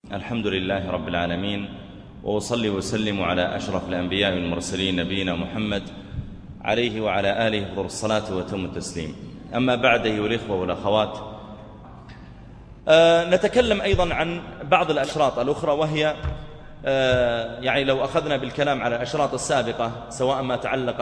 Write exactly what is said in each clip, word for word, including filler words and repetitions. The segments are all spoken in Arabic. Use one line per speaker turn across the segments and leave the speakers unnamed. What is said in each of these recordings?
الحمد لله رب العالمين، وأصلي وسلم على أشرف الأنبياء والمرسلين نبينا محمد عليه وعلى آله أفضل الصلاة وتم التسليم. أما بعد أيها الإخوة والأخوات، آه نتكلم أيضا عن بعض الأشراط الأخرى، وهي آه يعني لو أخذنا بالكلام على الأشراط السابقة سواء ما تعلق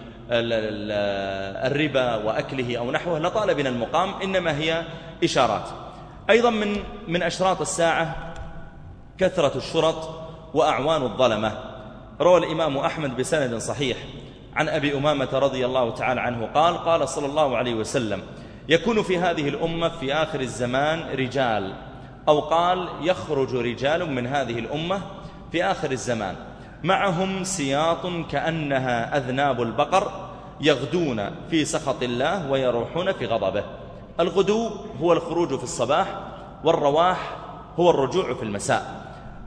بالربا وأكله أو نحوه لطال بنا المقام، إنما هي إشارات. أيضا من من أشراط الساعة كثرة الشرط وأعوان الظلمة. روى الإمام أحمد بسند صحيح عن أبي أمامة رضي الله تعالى عنه قال: قال صلى الله عليه وسلم: يكون في هذه الأمة في آخر الزمان رجال، أو قال: يخرج رجال من هذه الأمة في آخر الزمان معهم سياط كأنها أذناب البقر، يغدون في سخط الله ويروحون في غضبه. الغدو هو الخروج في الصباح، والرواح هو الرجوع في المساء.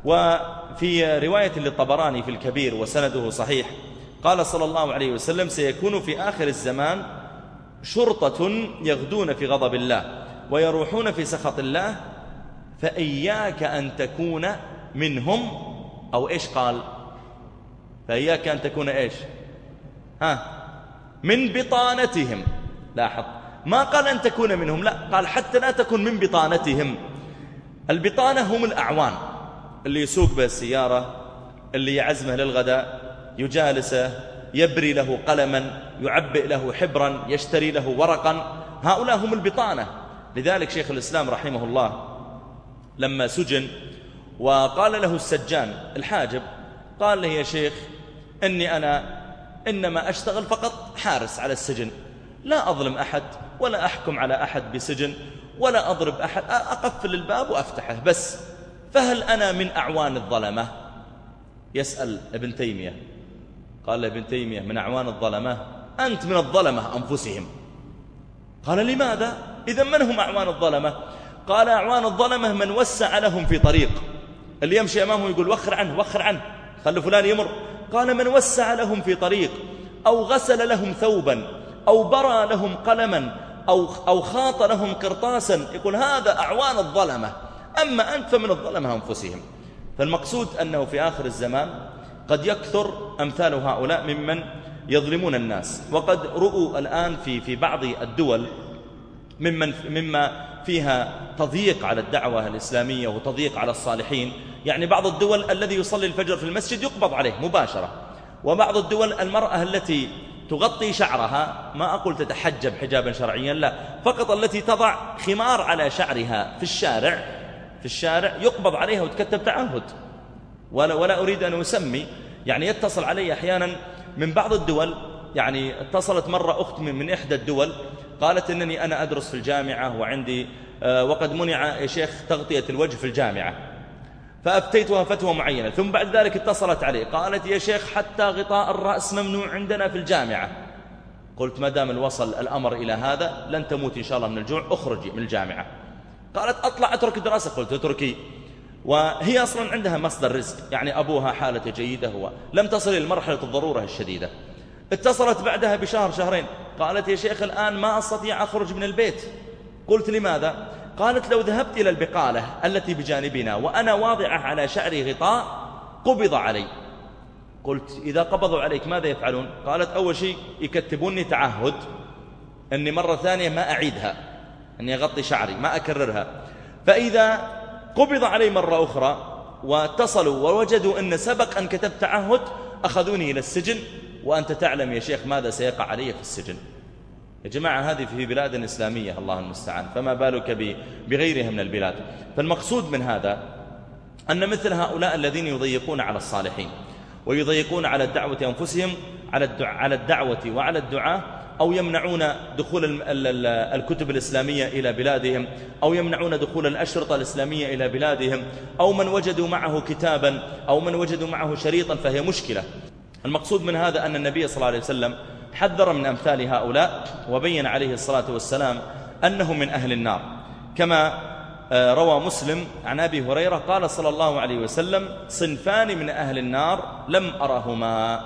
وفي رواية للطبراني في الكبير وسنده صحيح قال صلى الله عليه وسلم: سيكون في آخر الزمان شرطة يغدون في غضب الله ويروحون في سخط الله، فإياك أن تكون منهم. أو إيش قال؟ فإياك أن تكون إيش؟ ها من بطانتهم. لاحظ، ما قال أن تكون منهم، لا، قال حتى لا تكون من بطانتهم. البطانة هم الأعوان، اللي يسوق به السيارة، اللي يعزمه للغداء، يجالسه، يبري له قلما، يعبئ له حبرا، يشتري له ورقا، هؤلاء هم البطانة. لذلك شيخ الإسلام رحمه الله لما سجن وقال له السجان الحاجب، قال له: يا شيخ، إني أنا إنما أشتغل فقط حارس على السجن، لا أظلم أحد ولا أحكم على أحد بسجن ولا أضرب أحد، أقفل الباب وأفتحه بس، فهل أنا من أعوان الظلمة؟ يسأل ابن تيمية. قال ابن تيمية: من أعوان الظلمة؟ أنت من الظلمة أنفسهم. قال: لماذا؟ إذا من هم أعوان الظلمة؟ قال: أعوان الظلمة من وسع لهم في طريق، اللي يمشي أمامه يقول: وخر عنه وخر عنه، خلوا فلان يمر. قال: من وسع لهم في طريق، أو غسل لهم ثوبا، أو برى لهم قلما، أو, أو خاط لهم قرطاسا، يقول هذا أعوان الظلمة. أما أنت فمن الظلمة أنفسهم. فالمقصود أنه في آخر الزمان قد يكثر أمثال هؤلاء ممن يظلمون الناس. وقد رؤوا الآن في في بعض الدول ممن مما فيها تضييق على الدعوة الإسلامية وتضييق على الصالحين. يعني بعض الدول الذي يصلي الفجر في المسجد يقبض عليه مباشرة، وبعض الدول المرأة التي تغطي شعرها، ما أقول تتحجب حجابا شرعيا، لا، فقط التي تضع خمار على شعرها في الشارع في الشارع يقبض عليها وتكتب تعهد. ولا, ولا أريد أن أسمي، يعني يتصل علي أحيانا من بعض الدول. يعني اتصلت مرة أخت من, من إحدى الدول، قالت: إنني أنا أدرس في الجامعة وعندي آه وقد منع يا شيخ تغطية الوجه في الجامعة، فأفتيتها فتوى معينة، ثم بعد ذلك اتصلت علي قالت: يا شيخ، حتى غطاء الرأس ممنوع عندنا في الجامعة. قلت: ما دام الوصل الأمر إلى هذا لن تموت إن شاء الله من الجوع، أخرجي من الجامعة. قالت: أطلع أترك الدراسة. قلت: اتركي. وهي أصلا عندها مصدر رزق، يعني أبوها حالته جيدة، هو لم تصل إلى مرحلة الضرورة الشديدة. اتصلت بعدها بشهر شهرين قالت: يا شيخ، الآن ما أستطيع أخرج من البيت. قلت: لماذا؟ قالت: لو ذهبت إلى البقالة التي بجانبنا وأنا واضعة على شعري غطاء قبض علي. قلت: إذا قبضوا عليك ماذا يفعلون؟ قالت: أول شيء يكتبوني تعهد أني مرة ثانية ما أعيدها، أني أغطي شعري ما أكررها. فإذا قبض علي مرة أخرى واتصلوا ووجدوا أن سبق أن كتبت تعهد أخذوني إلى السجن، وأنت تعلم يا شيخ ماذا سيقع علي في السجن. يا جماعة، هذه في بلاد إسلامية الله المستعان، فما بالك بغيرها من البلاد. فالمقصود من هذا أن مثل هؤلاء الذين يضيقون على الصالحين ويضيقون على الدعوة أنفسهم، على الدعوة وعلى الدعاء، أو يمنعون دخول الكتب الإسلامية إلى بلادهم، أو يمنعون دخول الأشرطة الإسلامية إلى بلادهم، أو من وجدوا معه كتابا أو من وجدوا معه شريطا، فهي مشكلة. المقصود من هذا أن النبي صلى الله عليه وسلم حذر من أمثال هؤلاء، وبين عليه الصلاة والسلام أنهم من أهل النار، كما روى مسلم عن أبي هريرة قال صلى الله عليه وسلم: صنفان من أهل النار لم أرهما.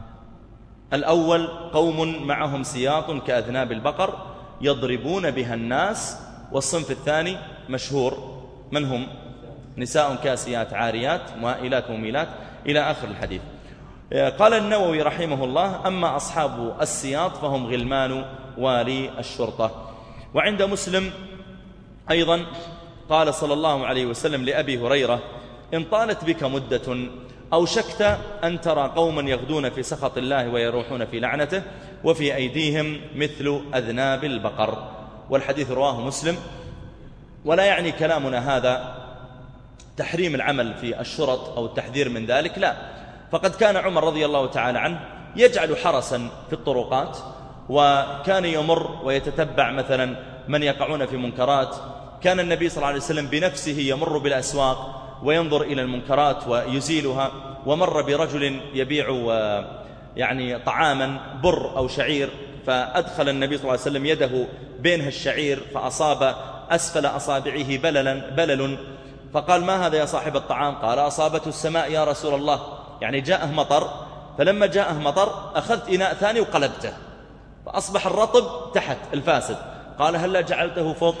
الأول: قوم معهم سياط كأذناب البقر يضربون بها الناس. والصنف الثاني مشهور، من هم؟ نساء كاسيات عاريات مائلات مميلات إلى آخر الحديث. قال النووي رحمه الله: أما أصحاب السياط فهم غلمان والي الشرطة. وعند مسلم أيضا قال صلى الله عليه وسلم لأبي هريرة: إن طالت بك مدة أو شكت أن ترى قوما يغدون في سخط الله ويروحون في لعنته وفي أيديهم مثل أذناب البقر. والحديث رواه مسلم. ولا يعني كلامنا هذا تحريم العمل في الشرط أو التحذير من ذلك، لا، فقد كان عمر رضي الله تعالى عنه يجعل حرسا في الطرقات، وكان يمر ويتتبع مثلا من يقعون في منكرات. كان النبي صلى الله عليه وسلم بنفسه يمر بالأسواق وينظر إلى المنكرات ويزيلها. ومر برجل يبيع يعني طعاما بر أو شعير، فأدخل النبي صلى الله عليه وسلم يده بينها الشعير فأصاب أسفل أصابعه بللا بلل، فقال: ما هذا يا صاحب الطعام؟ قال: أصابته السماء يا رسول الله، يعني جاءه مطر، فلما جاءه مطر أخذت إناء ثاني وقلبته فأصبح الرطب تحت الفاسد. قال: هلا جعلته فوق؟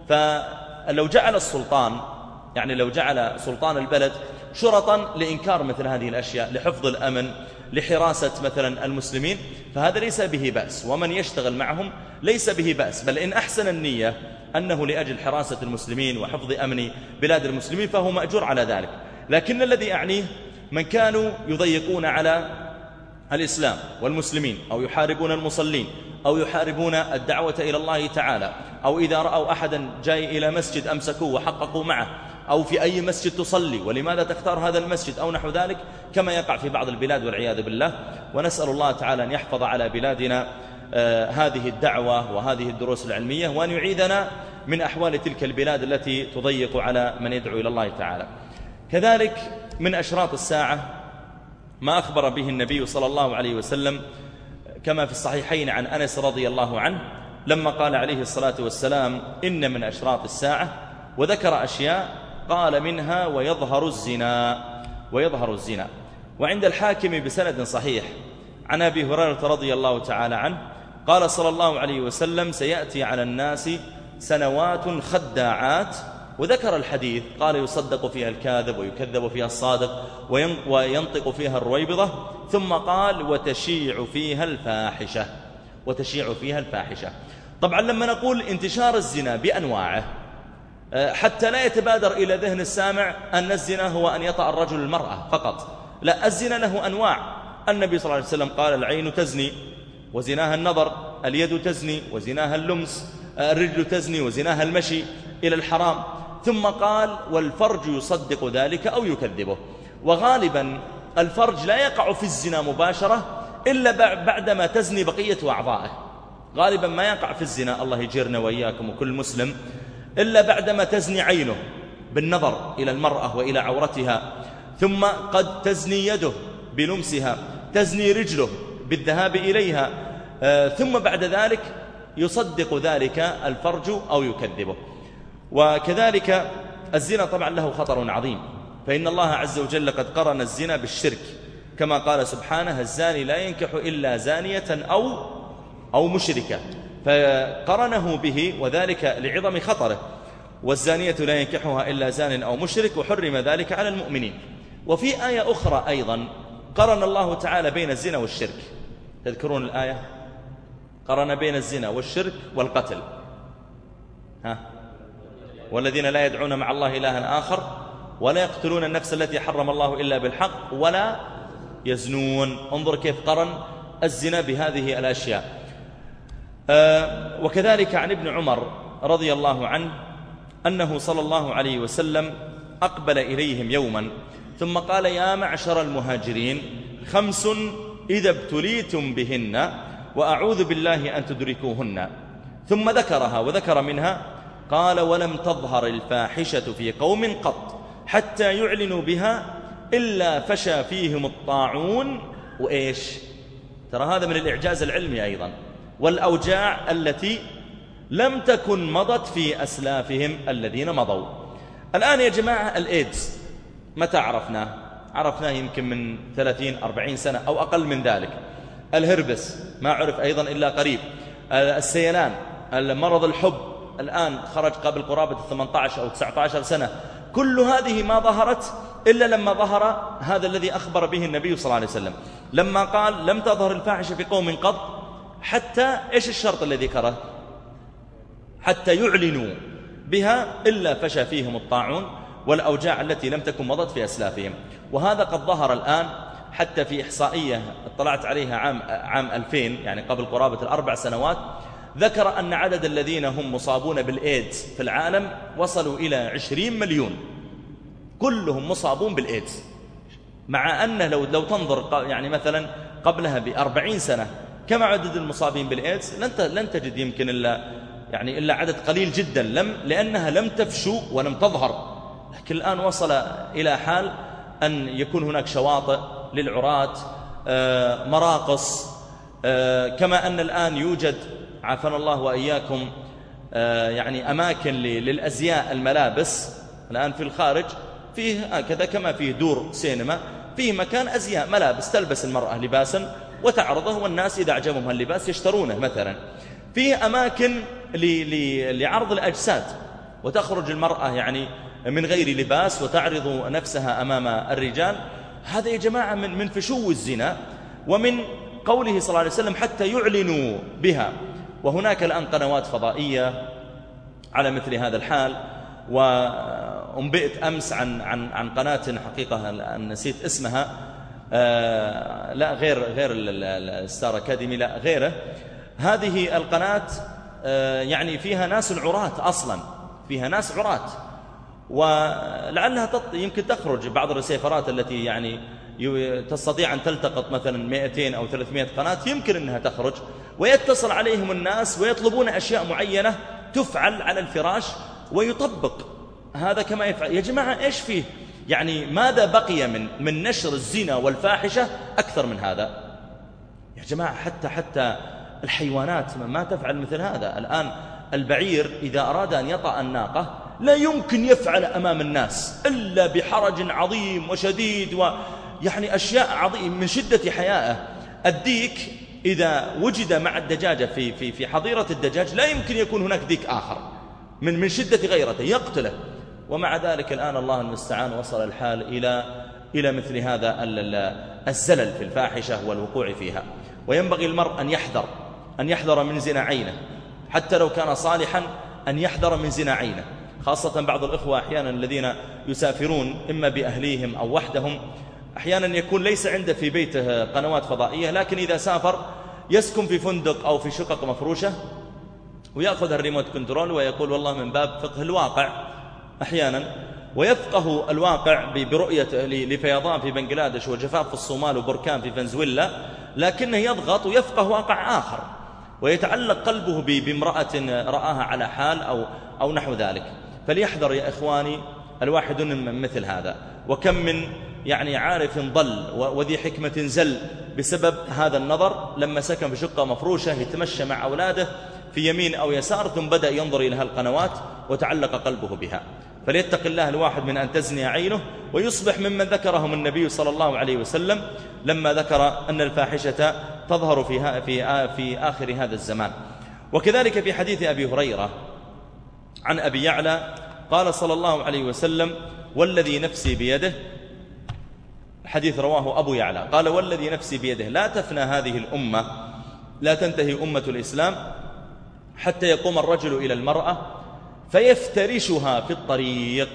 فلو جعل السلطان، يعني لو جعل سلطان البلد شرطا لإنكار مثل هذه الأشياء، لحفظ الأمن، لحراسة مثلا المسلمين، فهذا ليس به بأس، ومن يشتغل معهم ليس به بأس، بل إن أحسن النية أنه لأجل حراسة المسلمين وحفظ أمن بلاد المسلمين فهو مأجور على ذلك. لكن الذي أعنيه من كانوا يضيقون على الإسلام والمسلمين، أو يحاربون المصلين، أو يحاربون الدعوة إلى الله تعالى، أو إذا رأوا أحدا جاي إلى مسجد أمسكوه وحققوا معه، أو في أي مسجد تصلي ولماذا تختار هذا المسجد أو نحو ذلك، كما يقع في بعض البلاد والعياذ بالله. ونسأل الله تعالى أن يحفظ على بلادنا آه هذه الدعوة وهذه الدروس العلمية، وأن يعيذنا من أحوال تلك البلاد التي تضيق على من يدعو إلى الله تعالى. كذلك من أشراط الساعة ما أخبر به النبي صلى الله عليه وسلم كما في الصحيحين عن أنس رضي الله عنه لما قال عليه الصلاة والسلام: إن من أشراط الساعة، وذكر أشياء قال منها: ويظهر الزنا ويظهر الزنا. وعند الحاكم بسند صحيح عن أبي هريرة رضي الله تعالى عنه قال صلى الله عليه وسلم: سيأتي على الناس سنوات خداعات، وذكر الحديث قال: يصدق فيها الكاذب ويكذب فيها الصادق وينطق فيها الرويبضة، ثم قال: وتشيع فيها الفاحشة وتشيع فيها الفاحشة. طبعا لما نقول انتشار الزنا بأنواعه، حتى لا يتبادر إلى ذهن السامع أن الزنا هو أن يطأ الرجل المرأة فقط، لا، الزنا له أنواع. النبي صلى الله عليه وسلم قال: العين تزني وزناها النظر، اليد تزني وزناها اللمس، الرجل تزني وزناها المشي إلى الحرام. ثم قال: والفرج يصدق ذلك أو يكذبه. وغالبا الفرج لا يقع في الزنا مباشرة إلا بعدما تزني بقية أعضائه، غالبا ما يقع في الزنا، الله يجيرنا وإياكم وكل مسلم، إلا بعدما تزني عينه بالنظر إلى المرأة وإلى عورتها، ثم قد تزني يده بلمسها، تزني رجله بالذهاب إليها، ثم بعد ذلك يصدق ذلك الفرج أو يكذبه. وكذلك الزنا طبعا له خطر عظيم، فإن الله عز وجل قد قرن الزنا بالشرك، كما قال سبحانه: الزاني لا ينكح إلا زانية أو أو مشركة، فقرنه به، وذلك لعظم خطره. والزانية لا ينكحها إلا زان أو مشرك، وحرم ذلك على المؤمنين. وفي آية أخرى أيضا قرن الله تعالى بين الزنا والشرك، تذكرون الآية؟ قرن بين الزنا والشرك والقتل، ها؟ والذين لا يدعون مع الله إلها آخر ولا يقتلون النفس التي حرم الله إلا بالحق ولا يزنون. انظر كيف قرن الزنا بهذه الأشياء. آه وكذلك عن ابن عمر رضي الله عنه أنه صلى الله عليه وسلم أقبل إليهم يوما ثم قال: يا معشر المهاجرين، خمس إذا ابتليتم بهن وأعوذ بالله أن تدركوهن. ثم ذكرها وذكر منها قال: ولم تظهر الفاحشة في قوم قط حتى يعلنوا بها إلا فشى فيهم الطاعون وإيش؟ ترى هذا من الإعجاز العلمي أيضا، والأوجاع التي لم تكن مضت في أسلافهم الذين مضوا. الآن يا جماعة الإيدز متى عرفناه؟ عرفناه يمكن من ثلاثين أربعين سنة أو أقل من ذلك. الهربس ما عرف أيضا إلا قريب. السيلان، المرض الحب الآن خرج قبل قرابة ثمانية عشر أو تسعة عشر سنة. كل هذه ما ظهرت إلا لما ظهر هذا الذي أخبر به النبي صلى الله عليه وسلم، لما قال لم تظهر الفاحشة في قوم قط حتى إيش الشرط الذي ذكره؟ حتى يعلنوا بها إلا فشى فيهم الطاعون والأوجاع التي لم تكن مضت في أسلافهم. وهذا قد ظهر الآن حتى في إحصائية اطلعت عليها عام, عام ألفين، يعني قبل قرابة الأربع سنوات، ذكر أن عدد الذين هم مصابون بالإيدز في العالم وصلوا إلى عشرين مليون، كلهم مصابون بالإيدز، مع أنه لو, لو تنظر يعني مثلا قبلها بأربعين سنة كما عدد المصابين بالإيدز لن لن تجد يمكن إلا يعني إلا عدد قليل جدا، لم لأنها لم تفشو ولم تظهر. لكن الآن وصل إلى حال أن يكون هناك شواطئ للعراة، مراقص، كما أن الآن يوجد عافانا الله وإياكم يعني أماكن للأزياء الملابس الآن في الخارج، فيه هكذا كما فيه دور سينما، فيه مكان أزياء ملابس تلبس المرأة لباسا وتعرضه، والناس إذا أعجبهم اللباس يشترونه مثلا. فيه أماكن لعرض الأجساد، وتخرج المرأة يعني من غير لباس وتعرض نفسها أمام الرجال. هذا يا جماعة من من فشو الزنا، ومن قوله صلى الله عليه وسلم حتى يعلنوا بها. وهناك الآن قنوات فضائية على مثل هذا الحال، وأنبئت أمس عن عن عن قناة حقيقة نسيت اسمها، آه لا غير غير الستار أكاديمي، لا غيره. هذه القناة آه يعني فيها ناس عراة أصلا، فيها ناس عراة، ولعلها يمكن تخرج بعض الرسيفرات التي يعني تستطيع أن تلتقط مثلا مئتين أو ثلاثمائة قناة، يمكن أنها تخرج ويتصل عليهم الناس ويطلبون أشياء معينة تفعل على الفراش ويطبق هذا كما يفعل. يا جماعة إيش فيه؟ يعني ماذا بقي من من نشر الزنا والفاحشة أكثر من هذا؟ يا جماعة حتى حتى الحيوانات ما تفعل مثل هذا. الآن البعير إذا أراد أن يطأ الناقة لا يمكن يفعل أمام الناس إلا بحرج عظيم وشديد، ويعني أشياء عظيمة من شدة حيائه. الديك إذا وجد مع الدجاجة في في في حظيرة الدجاج لا يمكن يكون هناك ديك آخر من من شدة غيرته يقتله. ومع ذلك الآن الله المستعان وصل الحال إلى إلى مثل هذا الزلل في الفاحشة والوقوع فيها. وينبغي المرء أن يحذر أن يحذر من زنا عينه، حتى لو كان صالحا أن يحذر من زنا عينه، خاصة بعض الإخوة أحيانا الذين يسافرون إما بأهليهم أو وحدهم، أحيانا يكون ليس عنده في بيته قنوات فضائية، لكن إذا سافر يسكن في فندق أو في شقق مفروشة ويأخذ الريموت كنترول ويقول والله من باب فقه الواقع أحيانا، ويفقه الواقع برؤية لفيضان في بنغلاديش وجفاف في الصومال وبركان في فنزويلا، لكنه يضغط ويفقه واقع آخر ويتعلق قلبه بامرأة رآها على حال أو, أو نحو ذلك. فليحذر يا إخواني الواحد من مثل هذا. وكم من يعني عارف ضل وذي حكمة زل بسبب هذا النظر، لما سكن في شقة مفروشة يتمشى مع أولاده في يمين أو يسار ثم بدأ ينظر إلى هالقنوات وتعلق قلبه بها. فليتق الله الواحد من أن تزني عينه ويصبح ممن ذكرهم النبي صلى الله عليه وسلم لما ذكر أن الفاحشة تظهر في, في, في آخر هذا الزمان. وكذلك في حديث أبي هريرة عن أبي يعلى قال صلى الله عليه وسلم والذي نفسي بيده، حديث رواه أبو يعلى، قال والذي نفسي بيده لا تفنى هذه الأمة، لا تنتهي أمة الإسلام حتى يقوم الرجل إلى المرأة فيفترشها في الطريق،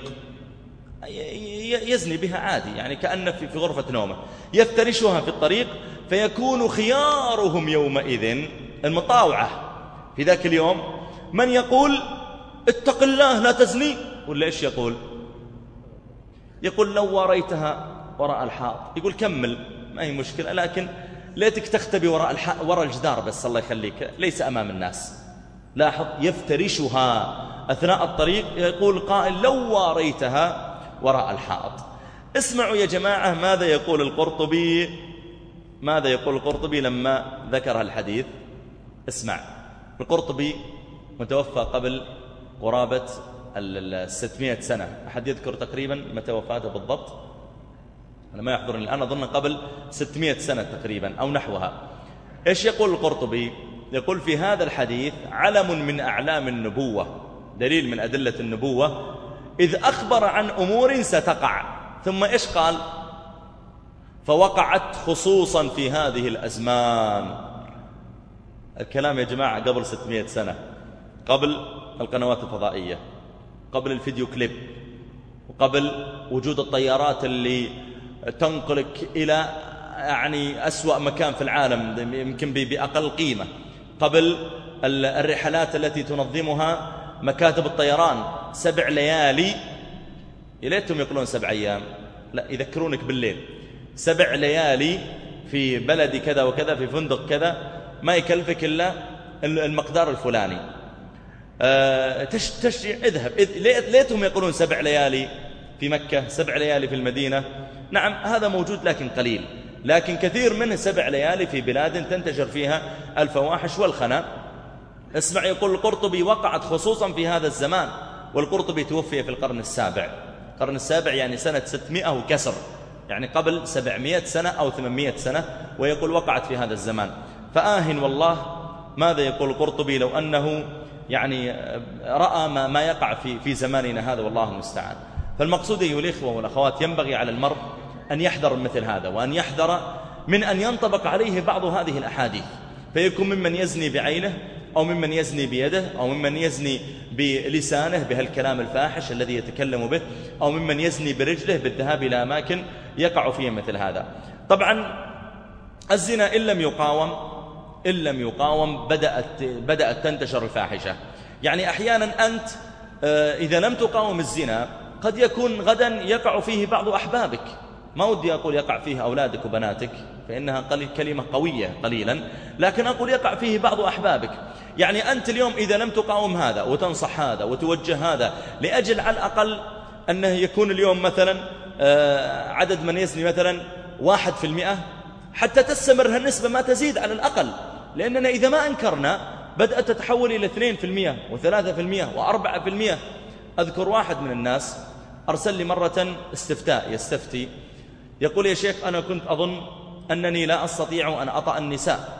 يزني بها عادي يعني كأن في غرفة نومه، يفترشها في الطريق فيكون خيارهم يومئذ المطاوعة في ذاك اليوم من يقول اتق الله لا تزني، ولا إيش يقول؟ يقول لو وريتها وراء الحائط، يقول كمل ما هي مشكلة، لكن ليتك تختبي وراء الح... وراء الجدار بس الله يخليك، ليس أمام الناس. لاحظ يفترشها أثناء الطريق، يقول قائل لو واريتها وراء الحائط. اسمعوا يا جماعة ماذا يقول القرطبي، ماذا يقول القرطبي لما ذكر الحديث. اسمع، القرطبي متوفى قبل قرابة الستمائة سنة، أحد يذكر تقريبا متى وفاته بالضبط؟ أنا ما يحضرني الآن، أظن قبل ستمائة سنة تقريبا أو نحوها. إيش يقول القرطبي؟ يقول في هذا الحديث علم من أعلام النبوة، دليل من أدلة النبوة، إذ أخبر عن أمور ستقع، ثم إيش قال؟ فوقعت خصوصا في هذه الأزمان. الكلام يا جماعة قبل ستمائة سنة، قبل القنوات الفضائية، قبل الفيديو كليب، وقبل وجود الطيارات اللي تنقلك إلى يعني أسوأ مكان في العالم يمكن بأقل قيمة، قبل الرحلات التي تنظمها مكاتب الطيران سبع ليالي، يليتهم يقولون سبع أيام، لا يذكرونك بالليل، سبع ليالي في بلد كذا وكذا في فندق كذا، ما يكلفك إلا المقدار الفلاني. أه تش تش اذهب ليتهم يقولون سبع ليالي في مكة، سبع ليالي في المدينة. نعم هذا موجود لكن قليل، لكن كثير منه سبع ليالي في بلاد تنتشر فيها الفواحش والخنا. اسمع، يقول القرطبي وقعت خصوصا في هذا الزمان، والقرطبي توفي في القرن السابع، القرن السابع يعني سنة ستمائة وكسر، يعني قبل سبعمائة سنة أو ثمانمائة سنة، ويقول وقعت في هذا الزمان. فآهن والله ماذا يقول القرطبي لو أنه يعني رأى ما, ما يقع في, في زماننا هذا، والله المستعان. فالمقصود أيها الإخوة والأخوات، ينبغي على المرء أن يحذر مثل هذا، وأن يحذر من أن ينطبق عليه بعض هذه الأحاديث، فيكون ممن يزني بعينه، أو ممن يزني بيده، أو ممن يزني بلسانه بهالكلام الفاحش الذي يتكلم به، أو ممن يزني برجله بالذهاب إلى أماكن يقع فيها مثل هذا. طبعا الزنا إن لم يقاوم إن لم يقاوم بدأت, بدأت تنتشر الفاحشة. يعني أحيانا أنت إذا لم تقاوم الزنا قد يكون غدا يقع فيه بعض أحبابك، ما ودي أقول يقع فيه أولادك وبناتك فإنها كلمة قوية قليلا، لكن أقول يقع فيه بعض أحبابك. يعني أنت اليوم إذا لم تقاوم هذا وتنصح هذا وتوجه هذا لأجل على الأقل أنه يكون اليوم مثلا عدد من يزني مثلا واحد في المئة، حتى تستمر هالنسبة ما تزيد على الأقل، لأننا إذا ما أنكرنا بدأت تتحول إلى اثنين في المئة وثلاثة في المئة وأربعة في المئة. أذكر واحد من الناس أرسل لي مرة استفتاء يستفتي، يقول يا شيخ أنا كنت أظن أنني لا أستطيع أن أطأ النساء،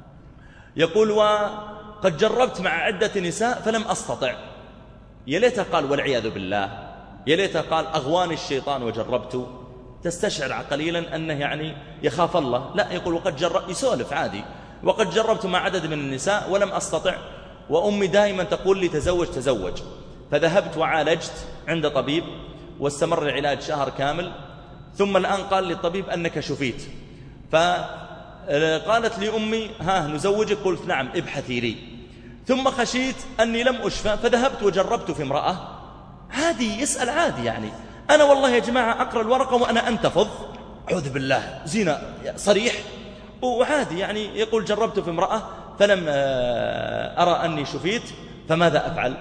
يقول وقد جربت مع عدة نساء فلم أستطع. يا ليته قال والعياذ بالله، يا ليته قال أغواني الشيطان وجربت. تستشعر قليلا أنه يعني يخاف الله. لا، يقول وقد جربت، يسولف عادي، وقد جربت مع عدد من النساء ولم أستطع، وأمي دائما تقول لي تزوج تزوج. فذهبت وعالجت عند طبيب واستمر العلاج شهر كامل، ثم الآن قال لي الطبيب أنك شفيت. فقالت لي أمي ها نزوجك؟ قلت نعم ابحثي لي. ثم خشيت أني لم أشفى فذهبت وجربت في امرأة. عادي يسأل عادي، يعني أنا والله يا جماعة أقرأ الورقة وأنا أنتفض، أعوذ بالله، زنا صريح وعادي. يعني يقول جربت في امرأة فلم أرى أني شفيت، فماذا أفعل؟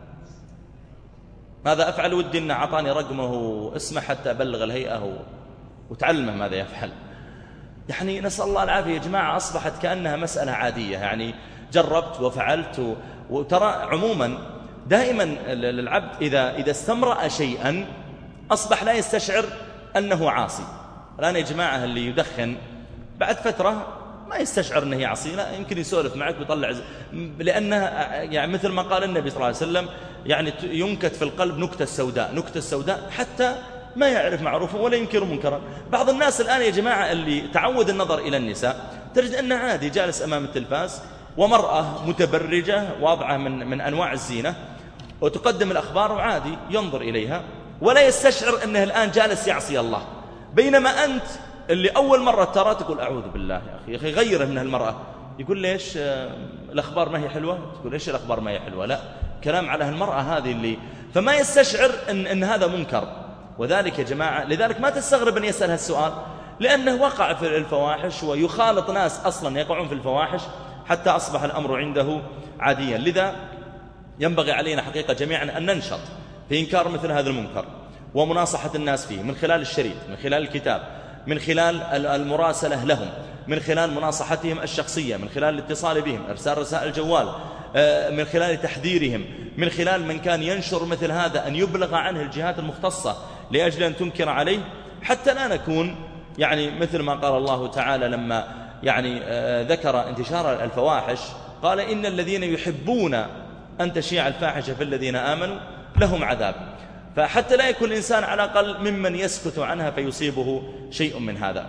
ماذا أفعل؟ ودي أن أعطاني رقمه اسمه حتى أبلغ الهيئة وتعلمه ماذا يفعل. يعني نسأل الله العافية يا جماعة، أصبحت كأنها مسألة عادية، يعني جربت وفعلت. وترى عموما دائما العبد إذا, إذا استمرأ شيئا أصبح لا يستشعر أنه عاصي. الآن يا جماعة اللي يدخن بعد فترة ما يستشعر أنه عاصي، لا يمكن يسولف معك ويطلع، لأنه يعني مثل ما قال النبي صلى الله عليه وسلم يعني ينكت في القلب نكتة سوداء، نكتة السوداء حتى ما يعرف معروفا ولا ينكر منكرا. بعض الناس الآن يا جماعة اللي تعود النظر إلى النساء تجد أنه عادي جالس أمام التلفاز ومرأة متبرجة واضعة من, من أنواع الزينة وتقدم الأخبار وعادي ينظر إليها ولا يستشعر أنه الآن جالس يعصي الله. بينما أنت اللي أول مرة ترى تقول أعوذ بالله يا أخي يا أخي غيره من هالمرأة، يقول ليش الأخبار ما هي حلوة؟ تقول ليش الأخبار ما هي حلوة؟ لا، كلام على هالمرأة هذه اللي، فما يستشعر أن, أن هذا منكر. وذلك يا جماعة لذلك ما تستغرب أن يسأل هالسؤال، لأنه وقع في الفواحش ويخالط ناس أصلا يقعون في الفواحش حتى أصبح الأمر عنده عاديا. لذا ينبغي علينا حقيقة جميعا أن ننشط في إنكار مثل هذا المنكر ومناصحة الناس فيه، من خلال الشريط، من خلال الكتاب، من خلال المراسلة لهم، من خلال مناصحتهم الشخصية، من خلال الاتصال بهم، إرسال رسائل جوال، من خلال تحذيرهم، من خلال من كان ينشر مثل هذا أن يبلغ عنه الجهات المختصة لأجل أن تنكر عليه، حتى لا نكون يعني مثل ما قال الله تعالى لما يعني ذكر انتشار الفواحش، قال إن الذين يحبون أن تشيع الفاحشة في الذين آمنوا لهم عذاب. فحتى لا يكون الإنسان على الأقل ممن يسكت عنها فيصيبه شيء من هذا.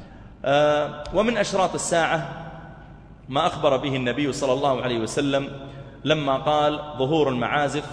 ومن أشراط الساعة ما أخبر به النبي صلى الله عليه وسلم لما قال ظهور المعازف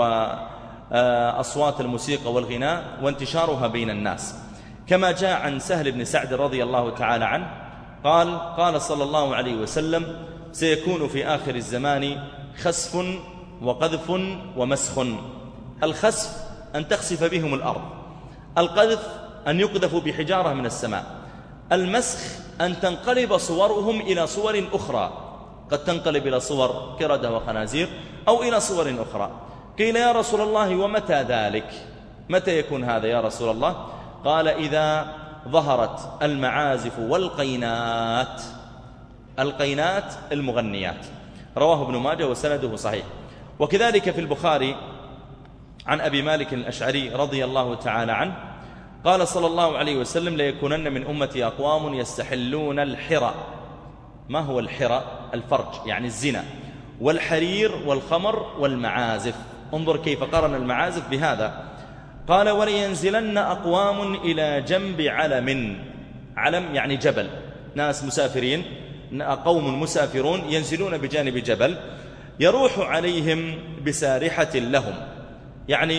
وأصوات الموسيقى والغناء وانتشارها بين الناس، كما جاء عن سهل بن سعد رضي الله تعالى عنه قال قال صلى الله عليه وسلم سيكون في آخر الزمان خسف وقذف ومسخ. الخسف أن تخسف بهم الأرض، القذف أن يقذفوا بحجارة من السماء، المسخ أن تنقلب صورهم إلى صور أخرى، قد تنقلب إلى صور كردة وخنازير أو إلى صور أخرى. قيل يا رسول الله ومتى ذلك؟ متى يكون هذا يا رسول الله؟ قال إذا ظهرت المعازف والقينات. القينات المغنيات، رواه ابن ماجه وسنده صحيح. وكذلك في البخاري عن أبي مالك الأشعري رضي الله تعالى عنه قال صلى الله عليه وسلم ليكونن من أمتي أقوام يستحلون الحرى. ما هو الحرى؟ الفرج يعني الزنا، والحرير والخمر والمعازف. انظر كيف قرن المعازف بهذا. قال ولينزلن أقوام إلى جنب علم. علم يعني جبل، ناس مسافرين، قوم مسافرون ينزلون بجانب جبل، يروح عليهم بسارحة لهم، يعني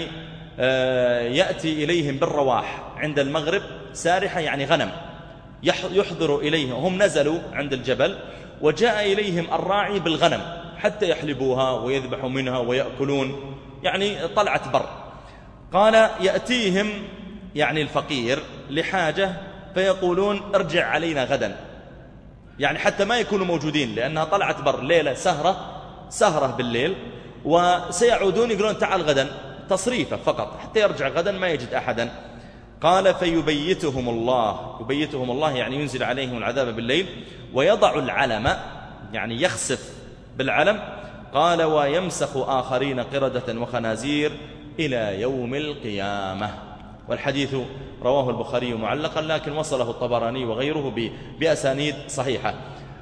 يأتي إليهم بالرواح عند المغرب. سارحة يعني غنم، يحضر إليهم، هم نزلوا عند الجبل وجاء إليهم الراعي بالغنم حتى يحلبوها ويذبحوا منها ويأكلون، يعني طلعت بر. قال يأتيهم يعني الفقير لحاجة فيقولون ارجع علينا غدا، يعني حتى ما يكونوا موجودين لأنها طلعت بر ليلة سهرة سهرة بالليل، وسيعودون يقولون تعال غدا، تصريفة فقط حتى يرجع غدا ما يجد أحدا. قال فيبيتهم الله. يبيتهم الله يعني ينزل عليهم العذاب بالليل، ويضع العلم يعني يخسف بالعلم. قال ويمسخ آخرين قردة وخنازير إلى يوم القيامة. والحديث رواه البخاري معلقا لكن وصله الطبراني وغيره بأسانيد صحيحة.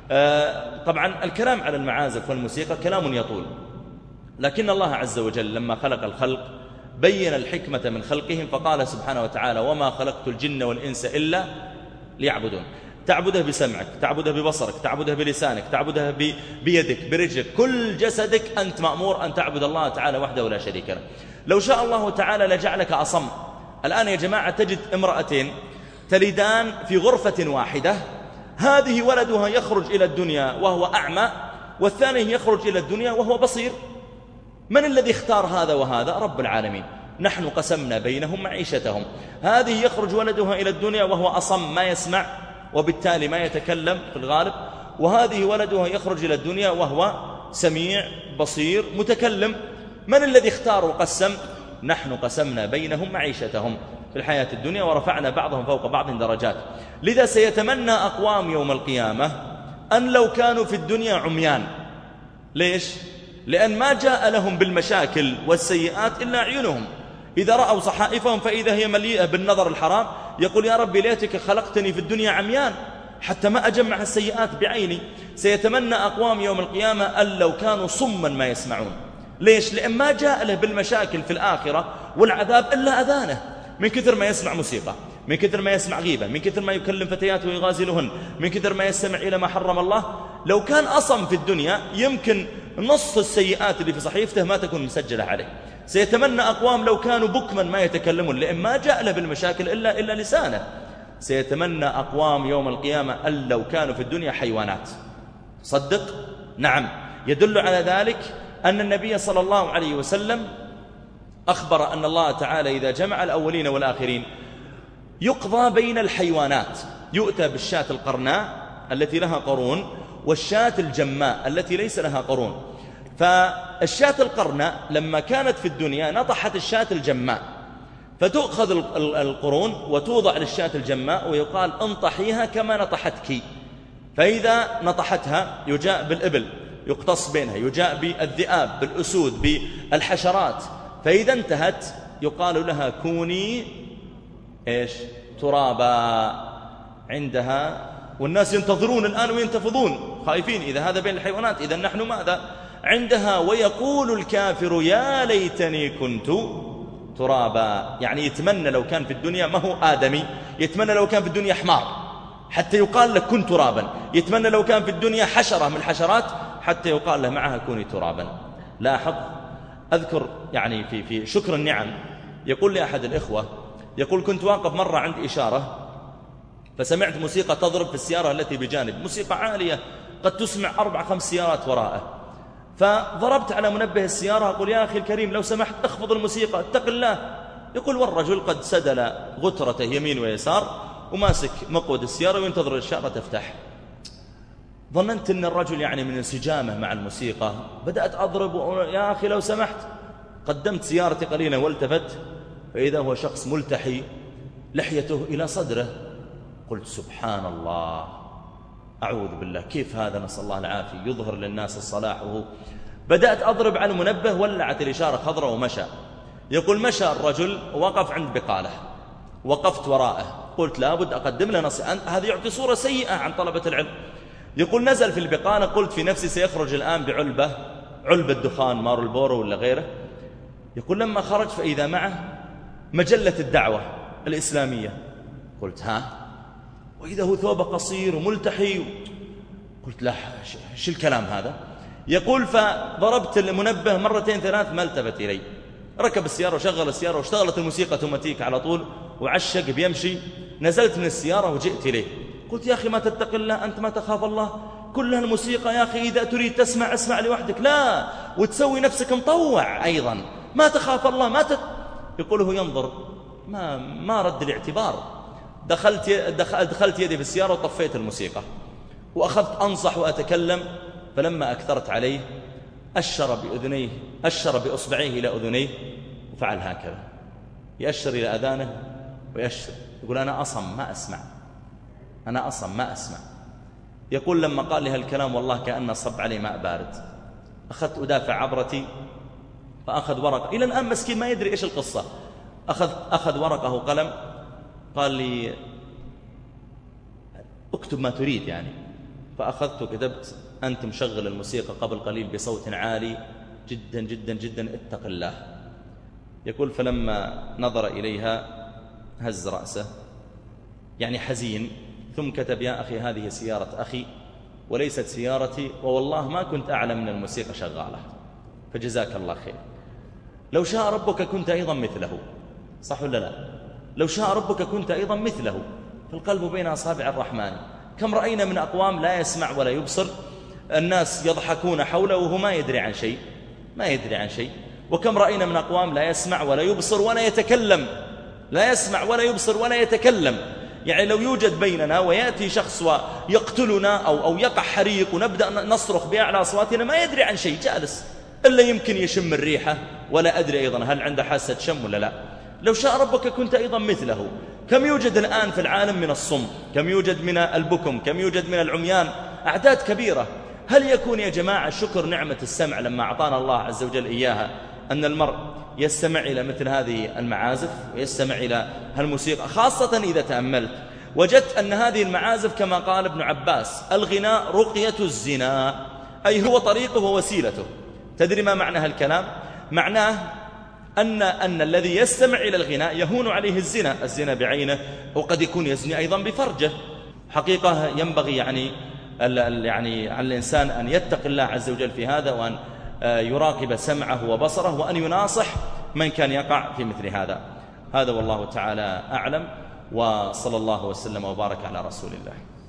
طبعا الكلام على المعازف والموسيقى كلام يطول، لكن الله عز وجل لما خلق الخلق بين الحكمة من خلقهم فقال سبحانه وتعالى وما خلقت الجن والإنس إلا ليعبدون. تعبده بسمعك، تعبده ببصرك، تعبده بلسانك، تعبده بيدك برجلك، كل جسدك أنت مأمور أن تعبد الله تعالى وحده ولا شريك له. لو شاء الله تعالى لجعلك أصم. الآن يا جماعة تجد امرأتين تلدان في غرفة واحدة، هذه ولدها يخرج إلى الدنيا وهو أعمى، والثاني يخرج إلى الدنيا وهو بصير. من الذي اختار هذا وهذا؟ رب العالمين. نحن قسمنا بينهم معيشتهم، هذه يخرج ولدها إلى الدنيا وهو أصم ما يسمع وبالتالي ما يتكلم في الغالب، وهذه ولدها يخرج إلى الدنيا وهو سميع بصير متكلم. من الذي اختار وقسم؟ نحن قسمنا بينهم معيشتهم في الحياة الدنيا ورفعنا بعضهم فوق بعض درجات. لذا سيتمنى أقوام يوم القيامة أن لو كانوا في الدنيا عميان. ليش؟ لأن ما جاء لهم بالمشاكل والسيئات إلا عيونهم، إذا رأوا صحائفهم فإذا هي مليئة بالنظر الحرام يقول يا ربي ليتك خلقتني في الدنيا عميان حتى ما أجمع السيئات بعيني. سيتمنى أقوام يوم القيامة أن لو كانوا صما ما يسمعون. ليش؟ لأن ما جاء له بالمشاكل في الآخرة والعذاب إلا أذانه، من كثر ما يسمع موسيقى، من كثر ما يسمع غيبة، من كثر ما يكلم فتيات ويغازلهن، من كثر ما يستمع إلى ما حرم الله. لو كان أصم في الدنيا يمكن نص السيئات اللي في صحيفته ما تكون مسجلة عليه. سيتمنى أقوام لو كانوا بكما ما يتكلمون لأن ما جاء له بالمشاكل إلا, إلا لسانه. سيتمنى أقوام يوم القيامة أن لو كانوا في الدنيا حيوانات. صدق؟ نعم. يدل على ذلك أن النبي صلى الله عليه وسلم أخبر أن الله تعالى إذا جمع الأولين والآخرين يقضى بين الحيوانات، يؤتى بالشاة القرناء التي لها قرون والشاة الجماء التي ليس لها قرون. فالشاة القرناء لما كانت في الدنيا نطحت الشاة الجماء، فتؤخذ القرون وتوضع للشاة الجماء ويقال انطحيها كما نطحتك. فإذا نطحتها يجاء بالإبل يقتص بينها، يجاء بالذئاب بالأسود بالحشرات، فإذا انتهت يقال لها كوني إيش؟ ترابا عندها. والناس ينتظرون الآن وينتفضون خائفين إذا هذا بين الحيوانات، إذا نحن ماذا عندها؟ ويقول الكافر يا ليتني كنت ترابا، يعني يتمنى لو كان في الدنيا ما هو آدمي، يتمنى لو كان في الدنيا حمار حتى يقال لك كن ترابا، يتمنى لو كان في الدنيا حشرة من الحشرات حتى يقال له معها كوني ترابا. لاحظ، أذكر يعني في في شكر النعم، يقول لي أحد الإخوة، يقول كنت واقف مرة عند إشارة فسمعت موسيقى تضرب في السيارة التي بجانب، موسيقى عالية قد تسمع أربع خمس سيارات وراءه، فضربت على منبه السيارة أقول يا أخي الكريم لو سمحت اخفض الموسيقى اتق الله. يقول والرجل قد سدل غترته يمين ويسار وماسك مقود السيارة وينتظر الإشارة تفتح. ظننت أن الرجل يعني من انسجامه مع الموسيقى، بدأت أضرب يا أخي لو سمحت، قدمت سيارتي قليلا والتفت فإذا هو شخص ملتحي لحيته إلى صدره. قلت سبحان الله، أعوذ بالله، كيف هذا؟ نسأل الله العافية، يظهر للناس الصلاح وهو. بدأت أضرب على المنبه، ولعت الإشارة خضراء ومشى. يقول مشى الرجل ووقف عند بقالة، وقفت وراءه، قلت لابد أقدم له نصيحة، هذا يعطي صورة سيئة عن طلبة العلم. يقول نزل في البقالة، قلت في نفسي سيخرج الآن بعلبة، علبة دخان مارلبورو ولا غيره. يقول لما خرج فإذا معه مجلة الدعوة الإسلامية. قلت ها، وإذا هو ثوبه قصير وملتحي. قلت لا، شو الكلام هذا؟ يقول فضربت المنبه مرتين ثلاث ما التفت إلي، ركب السيارة وشغل السيارة واشتغلت الموسيقى توماتيك على طول وعشق بيمشي. نزلت من السيارة وجئت إليه، قلت يا أخي ما تتق الله أنت، ما تخاف الله؟ كل هالموسيقى يا أخي إذا تريد تسمع اسمع لوحدك، لا وتسوي نفسك مطوع أيضا، ما تخاف الله ما تت... يقول هو ينظر ما, ما رد الاعتبار. دخلت, دخل دخلت يدي في السيارة وطفيت الموسيقى وأخذت أنصح وأتكلم. فلما أكثرت عليه أشر بأذنيه، أشر بأصبعيه إلى أذنيه وفعل هكذا، يأشر إلى أذانه ويأشر، يقول أنا أصم ما أسمع، أنا أصم ما أسمع. يقول لما قال لي هالكلام والله كأنه صب علي ماء بارد. أخذت أدافع عبرتي فأخذ ورقة، إلى الآن مسكين ما يدري إيش القصة. أخذ, أخذ ورقة وقلم، قال لي اكتب ما تريد يعني. فأخذت وكتبت أنت مشغل الموسيقى قبل قليل بصوت عالي جدا جدا جدا، اتق الله. يقول فلما نظر إليها هز رأسه يعني حزين، ثم كتب يا أخي هذه سيارة أخي وليست سيارتي، ووالله ما كنت أعلم من الموسيقى شغالة، فجزاك الله خير. لو شاء ربك كنت أيضا مثله، صح ولا لا؟ لو شاء ربك كنت أيضا مثله، فالقلب بين أصابع الرحمن. كم رأينا من أقوام لا يسمع ولا يبصر، الناس يضحكون حوله وهو ما يدري عن شيء، ما يدري عن شيء. وكم رأينا من أقوام لا يسمع ولا يبصر ولا يتكلم، لا يسمع ولا يبصر ولا يتكلم. يعني لو يوجد بيننا ويأتي شخص ويقتلنا أو, أو يقع حريق ونبدأ نصرخ بأعلى أصواتنا ما يدري عن شيء، جالس إلا يمكن يشم الريحة، ولا أدري أيضا هل عنده حاسة شم ولا لا. لو شاء ربك كنت أيضا مثله. كم يوجد الآن في العالم من الصم، كم يوجد من البكم، كم يوجد من العميان، أعداد كبيرة. هل يكون يا جماعة شكر نعمة السمع لما أعطانا الله عز وجل إياها أن المرء يستمع إلى مثل هذه المعازف ويستمع إلى هالموسيقى؟ خاصة إذا تأملت وجدت أن هذه المعازف كما قال ابن عباس الغناء رقية الزنا، أي هو طريقه ووسيلته. تدري ما معنى هالكلام؟ معناه أن, أن الذي يستمع إلى الغناء يهون عليه الزنا، الزنا بعينه، وقد يكون يزني أيضا بفرجه. حقيقة ينبغي يعني يعني على الإنسان أن يتق الله عز وجل في هذا، وأن يراقب سمعه وبصره، وأن يناصح من كان يقع في مثل هذا. هذا والله تعالى أعلم، وصلى الله وسلم وبارك على رسول الله.